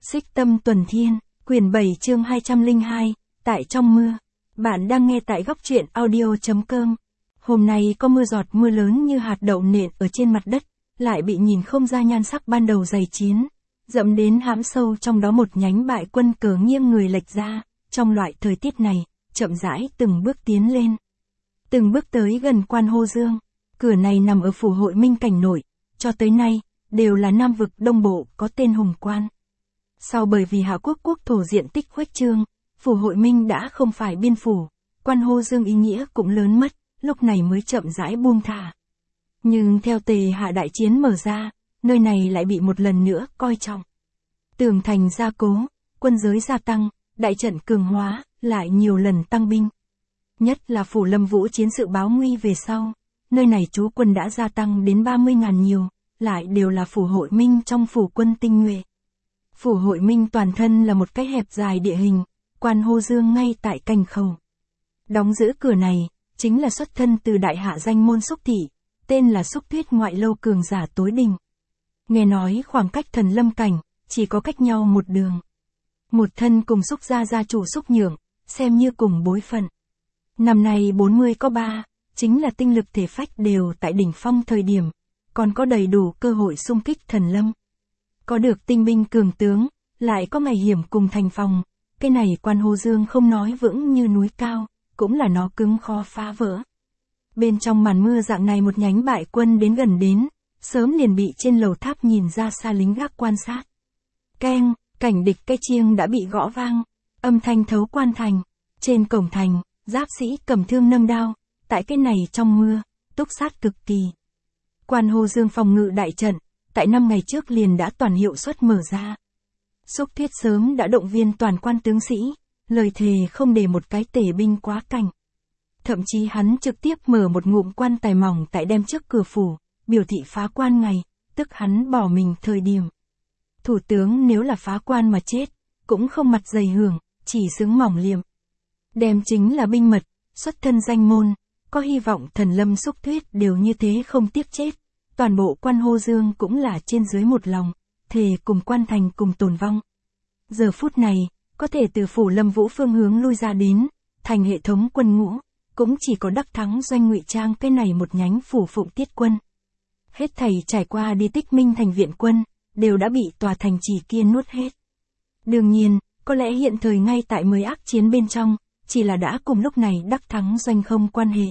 Xích Tâm Tuần Thiên, quyển 7 chương 202, tại trong mưa. Bạn đang nghe tại góc truyện audio.com. Hôm nay có mưa giọt mưa lớn như hạt đậu nện ở trên mặt đất, lại bị nhìn không ra nhan sắc ban đầu dày chiến. Dẫm đến hãm sâu trong đó một nhánh bại quân cờ nghiêng người lệch ra, trong loại thời tiết này, chậm rãi từng bước tiến lên. Từng bước tới gần Quan Hô Dương. Cửa này nằm ở phủ Hội Minh Cảnh Nội, cho tới nay, đều là Nam vực Đông Bộ có tên Hùng Quan. Sau bởi vì Hạ Quốc quốc thổ diện tích khuếch trương, phủ Hội Minh đã không phải biên phủ, Quan Hô Dương ý nghĩa cũng lớn mất, lúc này mới chậm rãi buông thả. Nhưng theo Tề Hạ đại chiến mở ra, nơi này lại bị một lần nữa coi trọng. Tường thành gia cố, quân giới gia tăng, đại trận cường hóa, lại nhiều lần tăng binh. Nhất là phủ Lâm Vũ chiến sự báo nguy về sau, nơi này trú quân đã gia tăng đến 30.000 nhiều, lại đều là phủ Hội Minh trong phủ quân tinh nhuệ. Phủ Hội Minh toàn thân là một cái hẹp dài địa hình, Quan Hô Dương ngay tại cành khẩu. Đóng giữ cửa này, chính là xuất thân từ đại hạ danh môn Xúc Thị, tên là Xúc Tuyết ngoại lâu cường giả tối đỉnh. Nghe nói khoảng cách Thần Lâm cảnh, chỉ có cách nhau một đường. Một thân cùng Xúc gia chủ Xúc Nhượng, xem như cùng bối phận. Năm nay 40 có 3, chính là tinh lực thể phách đều tại đỉnh phong thời điểm, còn có đầy đủ cơ hội xung kích Thần Lâm. Có được tinh binh cường tướng, lại có ngày hiểm cùng thành phòng, cái này Quan Hô Dương không nói vững như núi cao, cũng là nó cứng khó phá vỡ. Bên trong màn mưa dạng này một nhánh bại quân đến gần đến, sớm liền bị trên lầu tháp nhìn ra xa lính gác quan sát. Keng, cảnh địch cái chiêng đã bị gõ vang, âm thanh thấu quan thành, trên cổng thành, giáp sĩ cầm thương nâng đao, tại cái này trong mưa, túc sát cực kỳ. Quan Hô Dương phòng ngự đại trận, tại 5 ngày trước liền đã toàn hiệu suất mở ra. Xúc Thiết sớm đã động viên toàn quan tướng sĩ, lời thề không để một cái tể binh quá cảnh. Thậm chí hắn trực tiếp mở một ngụm quan tài mỏng tại đem trước cửa phủ, biểu thị phá quan ngày, tức hắn bỏ mình thời điểm. Thủ tướng nếu là phá quan mà chết, cũng không mặt dày hưởng, chỉ xứng mỏng liệm. Đem chính là binh mật, xuất thân danh môn, có hy vọng Thần Lâm Xúc Tuyết đều như thế không tiếc chết. Toàn bộ Quan Hô Dương cũng là trên dưới một lòng, thề cùng quan thành cùng tồn vong. Giờ phút này, có thể từ phủ Lâm Vũ phương hướng lui ra đến, thành hệ thống quân ngũ, cũng chỉ có Đắc Thắng doanh ngụy trang cái này một nhánh phủ Phụng Tiết quân. Hết thảy trải qua đi Tích Minh thành viện quân, đều đã bị tòa thành trì kia nuốt hết. Đương nhiên, có lẽ hiện thời ngay tại 10 ác chiến bên trong, chỉ là đã cùng lúc này Đắc Thắng doanh không quan hệ.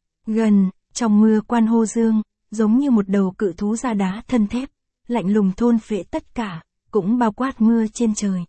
Gần, trong mưa Quan Hô Dương, giống như một đầu cự thú da đá thân thép, lạnh lùng thôn phệ tất cả, cũng bao quát mưa trên trời.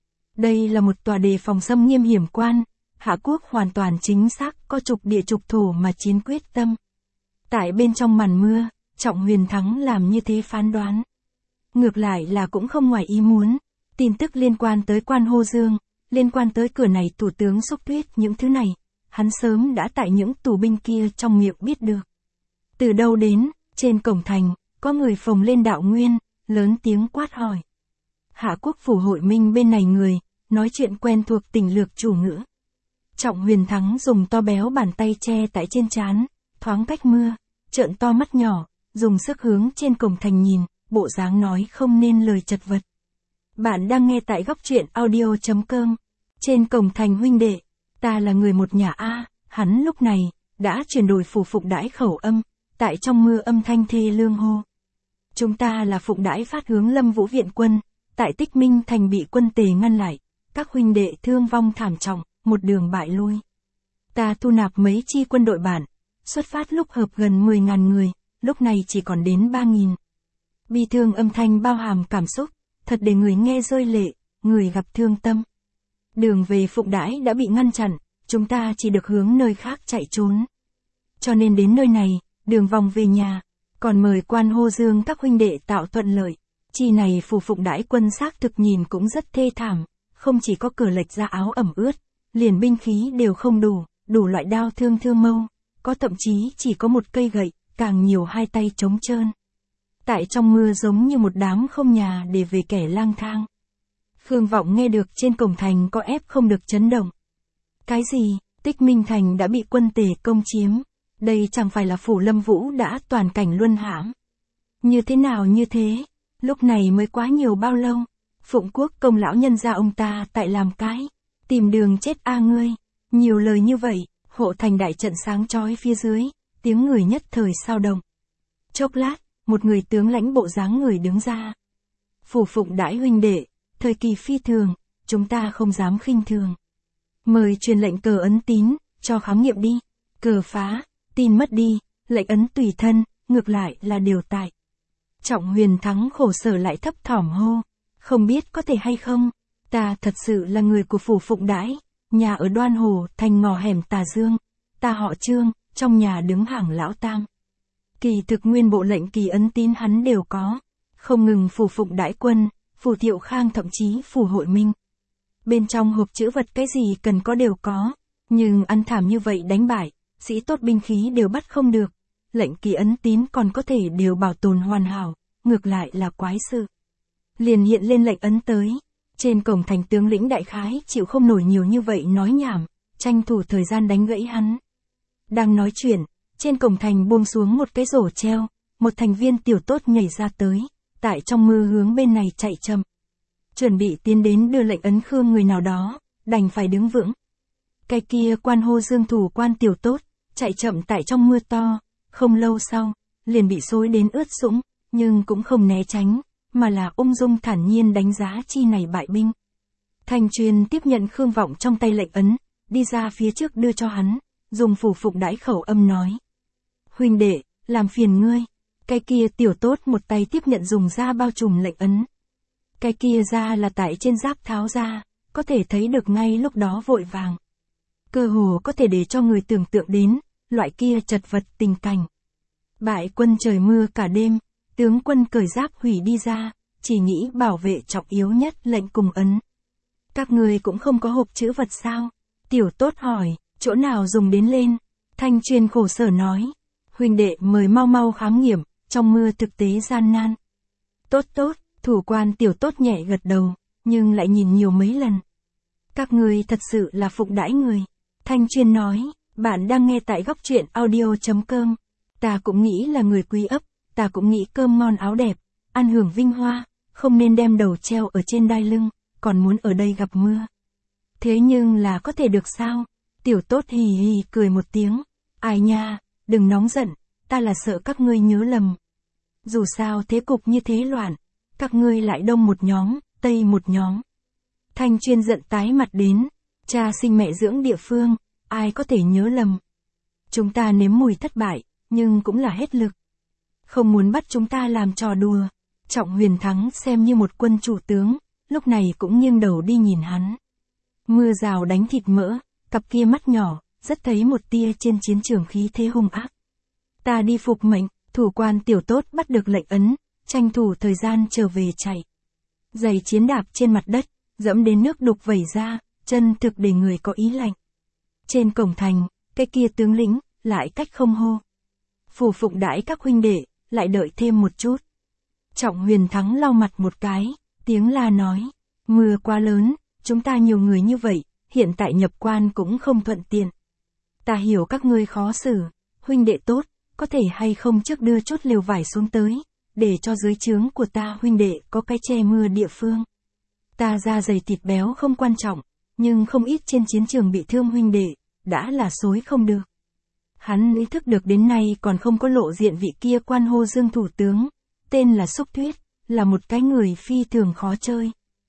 Đây là một tòa đề phòng xâm nghiêm hiểm quan, Hạ Quốc hoàn toàn chính xác có trục địa trục thổ mà chiến quyết tâm. Tại bên trong màn mưa, Trọng Huyền Thắng làm như thế phán đoán. Ngược lại là cũng không ngoài ý muốn, tin tức liên quan tới Quan Hô Dương, liên quan tới cửa này thủ tướng Xúc Tuyết những thứ này, hắn sớm đã tại những tù binh kia trong miệng biết được. Từ đâu đến, trên cổng thành, có người phồng lên đạo nguyên, lớn tiếng quát hỏi. Hạ Quốc phủ Hội Minh bên này người, nói chuyện quen thuộc tình lược chủ ngữ. Trọng Huyền Thắng dùng to béo bàn tay che tại trên trán, thoáng cách mưa, trợn to mắt nhỏ, dùng sức hướng trên cổng thành nhìn, bộ dáng nói không nên lời chật vật. Bạn đang nghe tại góc truyện audio.com. Trên cổng thành huynh đệ, ta là người một nhà A, hắn lúc này, đã chuyển đổi phủ Phụng đãi khẩu âm, tại trong mưa âm thanh thê lương hô. Chúng ta là Phụng đãi phát hướng Lâm Vũ viện quân, tại Tích Minh thành bị quân Tề ngăn lại, các huynh đệ thương vong thảm trọng, một đường bại lui. Ta thu nạp mấy chi quân đội bản, xuất phát lúc hợp gần 10.000 người, lúc này chỉ còn đến 3.000. Bi thương âm thanh bao hàm cảm xúc, thật để người nghe rơi lệ, người gặp thương tâm. Đường về Phụng đãi đã bị ngăn chặn, chúng ta chỉ được hướng nơi khác chạy trốn. Cho nên đến nơi này, đường vòng về nhà, còn mời Quan Hô Dương các huynh đệ tạo thuận lợi. Chi này phủ Phụng đãi quân xác thực nhìn cũng rất thê thảm, không chỉ có cửa lệch ra áo ẩm ướt, liền binh khí đều không đủ loại đao thương mâu, có thậm chí chỉ có một cây gậy, càng nhiều hai tay trống trơn. Tại trong mưa giống như một đám không nhà để về kẻ lang thang. Khương Vọng nghe được trên cổng thành có ép không được chấn động. Cái gì, Tích Minh thành đã bị quân Tề công chiếm, đây chẳng phải là phủ Lâm Vũ đã toàn cảnh luân hãm. Như thế nào như thế, lúc này mới quá nhiều bao lâu, Phụng Quốc công lão nhân gia ông ta tại làm cái, tìm đường chết a ngươi. Nhiều lời như vậy, hộ thành đại trận sáng chói phía dưới, tiếng người nhất thời sao động. Chốc lát, một người tướng lãnh bộ dáng người đứng ra. Phủ Phụng đãi huynh đệ, thời kỳ phi thường, chúng ta không dám khinh thường. Mời truyền lệnh cờ ấn tín, cho khám nghiệm đi. Cờ phá, tin mất đi, lệnh ấn tùy thân, ngược lại là điều tại. Trọng Huyền Thắng khổ sở lại thấp thỏm hô. Không biết có thể hay không, ta thật sự là người của Phủ Phụng đãi, nhà ở Đoan Hồ, thành ngõ hẻm Tà Dương. Ta họ Trương, trong nhà đứng hàng lão tam. Kỳ thực nguyên bộ lệnh kỳ ấn tín hắn đều có. Không ngừng Phủ Phụng đãi quân, Phủ Thiệu Khang thậm chí Phủ Hội Minh. Bên trong hộp chữ vật cái gì cần có đều có. Nhưng ăn thảm như vậy đánh bại, sĩ tốt binh khí đều bắt không được. Lệnh kỳ ấn tín còn có thể đều bảo tồn hoàn hảo, ngược lại là quái sự. Liền hiện lên lệnh ấn tới. Trên cổng thành tướng lĩnh đại khái chịu không nổi nhiều như vậy nói nhảm, tranh thủ thời gian đánh gãy hắn. Đang nói chuyện, trên cổng thành buông xuống một cái rổ treo, một thành viên tiểu tốt nhảy ra tới, tại trong mưa hướng bên này chạy chậm. Chuẩn bị tiến đến đưa lệnh ấn khương người nào đó, đành phải đứng vững. Cái kia quan hô Dương thủ quan tiểu tốt, chạy chậm tại trong mưa to, không lâu sau, liền bị xối đến ướt sũng, nhưng cũng không né tránh, mà là ung dung thản nhiên đánh giá chi này bại binh. Thành Truyền tiếp nhận Khương Vọng trong tay lệnh ấn, đi ra phía trước đưa cho hắn, dùng Phủ Phụng đãi khẩu âm nói. Huynh đệ, làm phiền ngươi. Cái kia tiểu tốt một tay tiếp nhận dùng da bao trùm lệnh ấn. Cái kia da là tại trên giáp tháo ra, có thể thấy được ngay lúc đó vội vàng. Cơ hồ có thể để cho người tưởng tượng đến, loại kia chật vật tình cảnh. Bại quân trời mưa cả đêm, tướng quân cởi giáp hủy đi ra, chỉ nghĩ bảo vệ trọng yếu nhất lệnh cùng ấn. Các người cũng không có hộp chữ vật sao? Tiểu tốt hỏi, chỗ nào dùng đến lên? Thanh Truyền khổ sở nói. Huynh đệ mời mau mau khám nghiệm, trong mưa thực tế gian nan. Tốt tốt, thủ quan tiểu tốt nhẹ gật đầu, nhưng lại nhìn nhiều mấy lần. Các người thật sự là phụng đãi người. Thanh Truyền nói, bạn đang nghe tại góc truyện audio.com. Ta cũng nghĩ là người quý ấp, ta cũng nghĩ cơm ngon áo đẹp, ăn hưởng vinh hoa, không nên đem đầu treo ở trên đai lưng, còn muốn ở đây gặp mưa. Thế nhưng là có thể được sao? Tiểu tốt hì hì cười một tiếng. Ai nha, đừng nóng giận, ta là sợ các ngươi nhớ lầm. Dù sao thế cục như thế loạn, các ngươi lại đông một nhóm, tây một nhóm. Thanh Truyền giận tái mặt đến, cha sinh mẹ dưỡng địa phương, ai có thể nhớ lầm. Chúng ta nếm mùi thất bại, nhưng cũng là hết lực. Không muốn bắt chúng ta làm trò đùa. Trọng Huyền Thắng xem như một quân chủ tướng, lúc này cũng nghiêng đầu đi nhìn hắn. Mưa rào đánh thịt mỡ, cặp kia mắt nhỏ, rất thấy một tia trên chiến trường khí thế hung ác. Ta đi phục mệnh, thủ quan tiểu tốt bắt được lệnh ấn, tranh thủ thời gian trở về chạy. Giày chiến đạp trên mặt đất, dẫm đến nước đục vẩy ra, chân thực để người có ý lạnh. Trên cổng thành, cái kia tướng lĩnh, lại cách không hô. Phủ Phụng đãi các huynh đệ, lại đợi thêm một chút. Trọng Huyền Thắng lau mặt một cái, tiếng la nói. Mưa quá lớn, chúng ta nhiều người như vậy, hiện tại nhập quan cũng không thuận tiện. Ta hiểu các ngươi khó xử, huynh đệ tốt, có thể hay không trước đưa chút lều vải xuống tới, để cho dưới trướng của ta huynh đệ có cái che mưa địa phương. Ta da dày thịt béo không quan trọng, nhưng không ít trên chiến trường bị thương huynh đệ, đã là xối không được. Hắn ý thức được đến nay còn không có lộ diện vị kia quan hô Dương thủ tướng, tên là Xúc Thuyết, là một cái người phi thường khó chơi.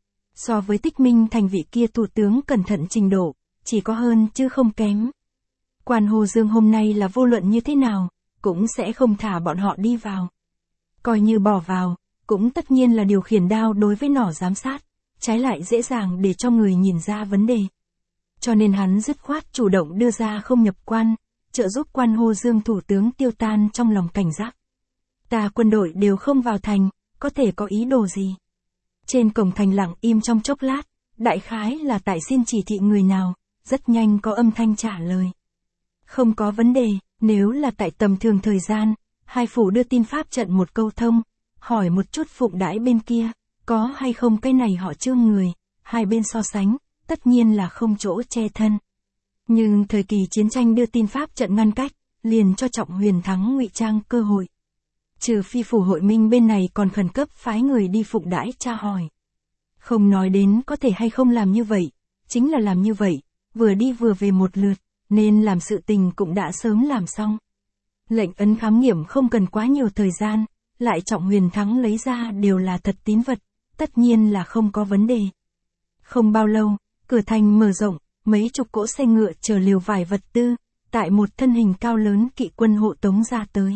So với Tích Minh thành vị kia thủ tướng cẩn thận trình độ, chỉ có hơn chứ không kém. Quan Hồ Dương hôm nay là vô luận như thế nào, cũng sẽ không thả bọn họ đi vào. Coi như bỏ vào, cũng tất nhiên là điều khiển đao đối với nỏ giám sát, trái lại dễ dàng để cho người nhìn ra vấn đề. Cho nên hắn dứt khoát chủ động đưa ra không nhập quan, trợ giúp Quan Hồ Dương thủ tướng tiêu tan trong lòng cảnh giác. Ta quân đội đều không vào thành, có thể có ý đồ gì? Trên cổng thành lặng im trong chốc lát, đại khái là tại xin chỉ thị người nào, rất nhanh có âm thanh trả lời. Không có vấn đề, nếu là tại tầm thường thời gian, hai phủ đưa tin pháp trận một câu thông, hỏi một chút phụng đãi bên kia, có hay không cái này họ Trương người, hai bên so sánh, tất nhiên là không chỗ che thân. Nhưng thời kỳ chiến tranh đưa tin pháp trận ngăn cách, liền cho Trọng Huyền Thắng ngụy trang cơ hội. Trừ phi phủ Hội Minh bên này còn khẩn cấp phái người đi phụng đãi tra hỏi. Không nói đến có thể hay không làm như vậy, chính là làm như vậy, vừa đi vừa về một lượt, nên làm sự tình cũng đã sớm làm xong. Lệnh ấn khám nghiệm không cần quá nhiều thời gian, lại Trọng Huyền Thắng lấy ra đều là thật tín vật, tất nhiên là không có vấn đề. Không bao lâu, cửa thành mở rộng, mấy chục cỗ xe ngựa chở liều vải vật tư, tại một thân hình cao lớn kỵ quân hộ tống ra tới.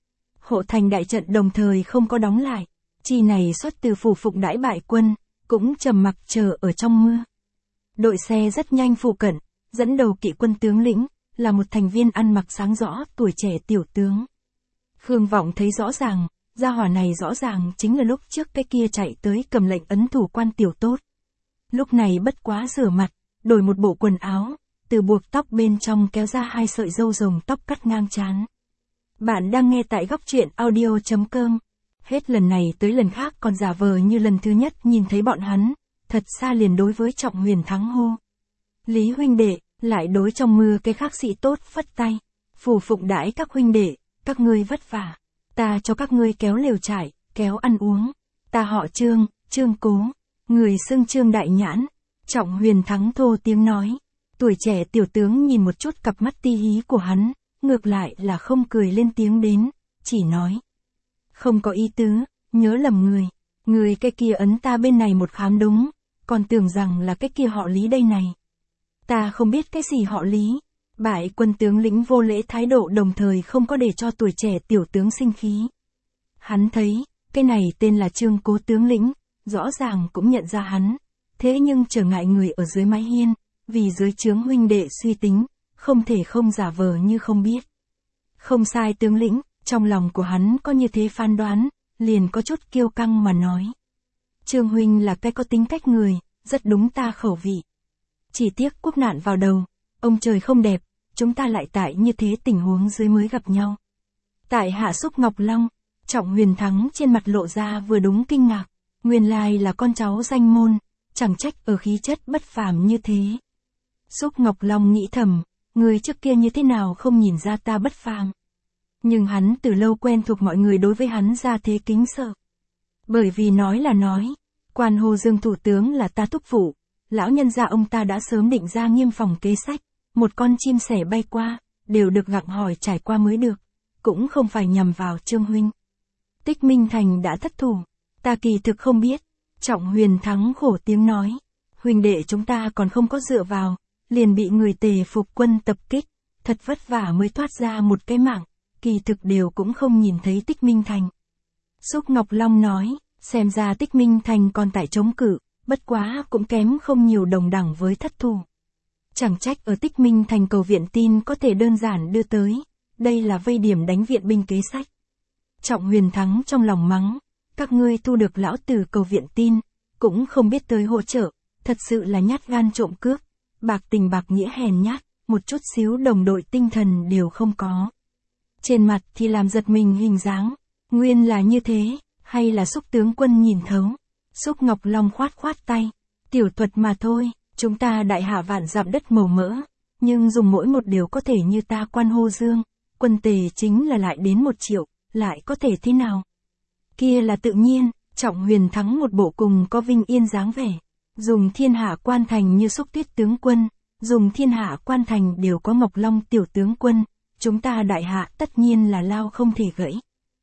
Hộ thành đại trận đồng thời không có đóng lại, chi này xuất từ phủ phục đãi bại quân, cũng trầm mặc chờ ở trong mưa. Đội xe rất nhanh phụ cận, dẫn đầu kỵ quân tướng lĩnh, là một thành viên ăn mặc sáng rõ tuổi trẻ tiểu tướng. Khương Vọng thấy rõ ràng, gia hỏa này rõ ràng chính là lúc trước cái kia chạy tới cầm lệnh ấn thủ quan tiểu tốt. Lúc này bất quá rửa mặt, đổi một bộ quần áo, từ buộc tóc bên trong kéo ra 2 sợi râu rồng tóc cắt ngang trán. Bạn đang nghe tại góc truyện audio.com. Hết lần này tới lần khác còn giả vờ như lần thứ nhất nhìn thấy bọn hắn, thật xa liền đối với Trọng Huyền Thắng hô. Lý huynh đệ, lại đối trong mưa cái khác sĩ tốt phất tay. Phủ phụng đãi các huynh đệ, các ngươi vất vả. Ta cho các ngươi kéo lều trại, kéo ăn uống. Ta họ Trương, Trương Cố, người xưng Trương Đại Nhãn. Trọng Huyền Thắng thô tiếng nói. Tuổi trẻ tiểu tướng nhìn một chút cặp mắt ti hí của hắn, ngược lại là không cười lên tiếng đến, chỉ nói. Không có ý tứ, nhớ lầm người. Người cái kia ấn ta bên này một khám đúng, còn tưởng rằng là cái kia họ Lý đây này. Ta không biết cái gì họ Lý. Bại quân tướng lĩnh vô lễ thái độ đồng thời không có để cho tuổi trẻ tiểu tướng sinh khí. Hắn thấy, cái này tên là Trương Cố tướng lĩnh, rõ ràng cũng nhận ra hắn. Thế nhưng trở ngại người ở dưới mái hiên, vì dưới trướng huynh đệ suy tính, không thể không giả vờ như không biết. Không sai tướng lĩnh, trong lòng của hắn có như thế phán đoán, liền có chút kiêu căng mà nói. Trương huynh là cái có tính cách người, rất đúng ta khẩu vị. Chỉ tiếc quốc nạn vào đầu, ông trời không đẹp, chúng ta lại tại như thế tình huống dưới mới gặp nhau. Tại Hạ Xúc Ngọc Long, Trọng Huyền Thắng trên mặt lộ ra vừa đúng kinh ngạc, nguyên lai là con cháu danh môn, chẳng trách ở khí chất bất phàm như thế. Xúc Ngọc Long nghĩ thầm, người trước kia như thế nào không nhìn ra ta bất phàm. Nhưng hắn từ lâu quen thuộc mọi người đối với hắn ra thế kính sợ. Bởi vì nói là nói, Quan Hồ Dương thủ tướng là ta thúc phụ, lão nhân gia ông ta đã sớm định ra nghiêm phòng kế sách, một con chim sẻ bay qua, đều được gặng hỏi trải qua mới được, cũng không phải nhằm vào Trương huynh. Tích Minh Thành đã thất thủ, ta kỳ thực không biết. Trọng Huyền Thắng khổ tiếng nói, huynh đệ chúng ta còn không có dựa vào, liền bị người Tề phục quân tập kích, thật vất vả mới thoát ra một cái mạng, kỳ thực đều cũng không nhìn thấy Tích Minh Thành. Xúc Ngọc Long nói, xem ra Tích Minh Thành còn tại chống cự, bất quá cũng kém không nhiều đồng đẳng với thất thủ. Chẳng trách ở Tích Minh Thành cầu viện tin có thể đơn giản đưa tới, đây là vây điểm đánh viện binh kế sách. Trọng Huyền Thắng trong lòng mắng, các ngươi thu được lão tử cầu viện tin, cũng không biết tới hỗ trợ, thật sự là nhát gan trộm cướp, bạc tình bạc nghĩa hèn nhát, một chút xíu đồng đội tinh thần đều không có. Trên mặt thì làm giật mình hình dáng, nguyên là như thế, hay là Xúc tướng quân nhìn thấu. Xúc Ngọc Long khoát khoát tay, tiểu thuật mà thôi, chúng ta đại hạ vạn dặm đất màu mỡ, nhưng dùng mỗi một điều có thể như ta Quan Hồ Dương, quân Tề chính là lại đến 1 triệu, lại có thể thế nào? Kia là tự nhiên, Trọng Huyền Thắng một bộ cùng có vinh yên dáng vẻ, dùng thiên hạ quan thành như Xúc Tuyết tướng quân, dùng thiên hạ quan thành đều có Ngọc Long tiểu tướng quân, chúng ta đại hạ tất nhiên là lao không thể gãy.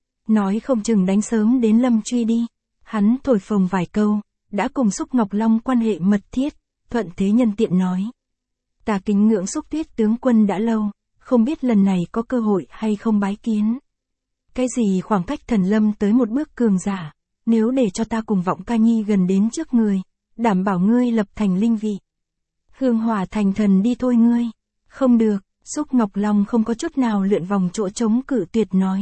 Nói không chừng đánh sớm đến Lâm Truy đi. Hắn thổi phồng vài câu, đã cùng Xúc Ngọc Long quan hệ mật thiết, thuận thế nhân tiện nói. Ta kính ngưỡng Xúc Tuyết tướng quân đã lâu, không biết lần này có cơ hội hay không bái kiến. Cái gì khoảng cách thần lâm tới một bước cường giả, nếu để cho ta cùng Vọng Ca Nhi gần đến trước người, đảm bảo ngươi lập thành linh vị. Hương hỏa thành thần đi thôi ngươi. Không được, Xúc Ngọc Long không có chút nào lượn vòng chỗ trống cự tuyệt nói.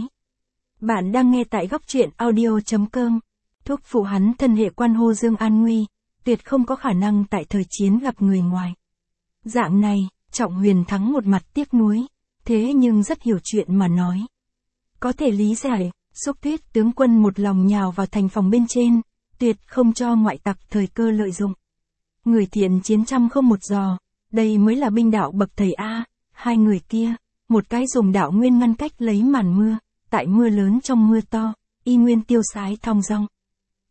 Bạn đang nghe tại góc truyện audio.com. Thúc phụ hắn thân hệ Quan Hồ Dương an nguy, tuyệt không có khả năng tại thời chiến gặp người ngoài. Dạng này, Trọng Huyền Thắng một mặt tiếc nuối, thế nhưng rất hiểu chuyện mà nói. Có thể lý giải, Xúc Tuyết tướng quân một lòng nhào vào thành phòng bên trên, tuyệt không cho ngoại tặc thời cơ lợi dụng. Người thiện chiến trăm không một giò, đây mới là binh đạo bậc thầy A. Hai người kia, một cái dùng đạo nguyên ngăn cách lấy màn mưa, tại mưa lớn trong mưa to, y nguyên tiêu sái thong dong.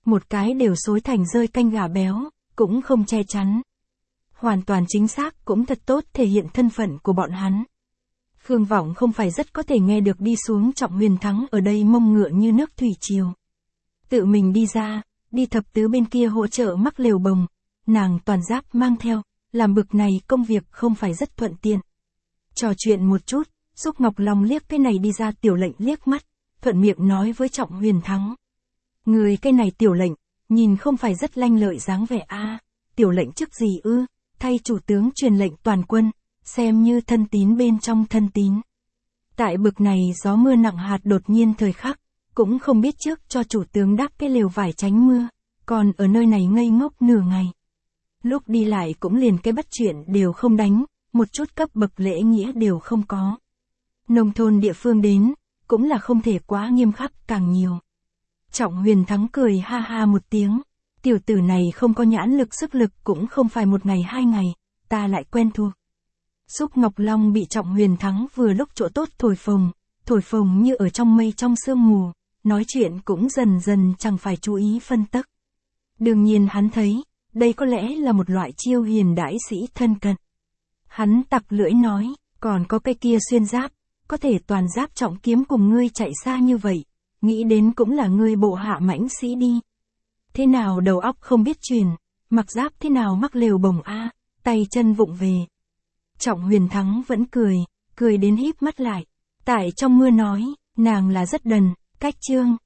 một cái đều xối thành rơi canh gà béo, cũng không che chắn. Hoàn toàn chính xác cũng thật tốt thể hiện thân phận của bọn hắn. Khương Vọng không phải rất có thể nghe được đi xuống Trọng Huyền Thắng ở đây mông ngựa như nước thủy triều. Tự mình đi ra, đi thập tứ bên kia hỗ trợ mắc lều bồng, nàng toàn giáp mang theo, làm bực này công việc không phải rất thuận tiện. Trò chuyện một chút, Xúc Ngọc Long liếc cái này đi ra Tiểu Lệnh liếc mắt, thuận miệng nói với Trọng Huyền Thắng. Người cái này Tiểu Lệnh, nhìn không phải rất lanh lợi dáng vẻ a. Tiểu Lệnh chức gì ư, thay chủ tướng truyền lệnh toàn quân, xem như thân tín bên trong thân tín. Tại bực này gió mưa nặng hạt đột nhiên thời khắc, cũng không biết trước cho chủ tướng đắp cái lều vải tránh mưa, còn ở nơi này ngây ngốc nửa ngày. Lúc đi lại cũng liền cái bắt chuyện đều không đánh, một chút cấp bậc lễ nghĩa đều không có. Nông thôn địa phương đến, cũng là không thể quá nghiêm khắc càng nhiều. Trọng Huyền Thắng cười ha ha một tiếng, tiểu tử này không có nhãn lực sức lực cũng không phải một ngày hai ngày, ta lại quen thuộc. Xúc Ngọc Long bị Trọng Huyền Thắng vừa lúc chỗ tốt thổi phồng như ở trong mây trong sương mù, nói chuyện cũng dần dần chẳng phải chú ý phân tắc. Đương nhiên hắn thấy, đây có lẽ là một loại chiêu hiền đãi sĩ thân cận. Hắn tặc lưỡi nói, còn có cái kia xuyên giáp, có thể toàn giáp trọng kiếm cùng ngươi chạy xa như vậy, nghĩ đến cũng là ngươi bộ hạ mãnh sĩ đi. Thế nào đầu óc không biết truyền, mặc giáp thế nào mắc lều bồng a, tay chân vụng về. Trọng Huyền Thắng vẫn cười đến híp mắt lại. Tại trong mưa nói, nàng là rất đần, cách chương.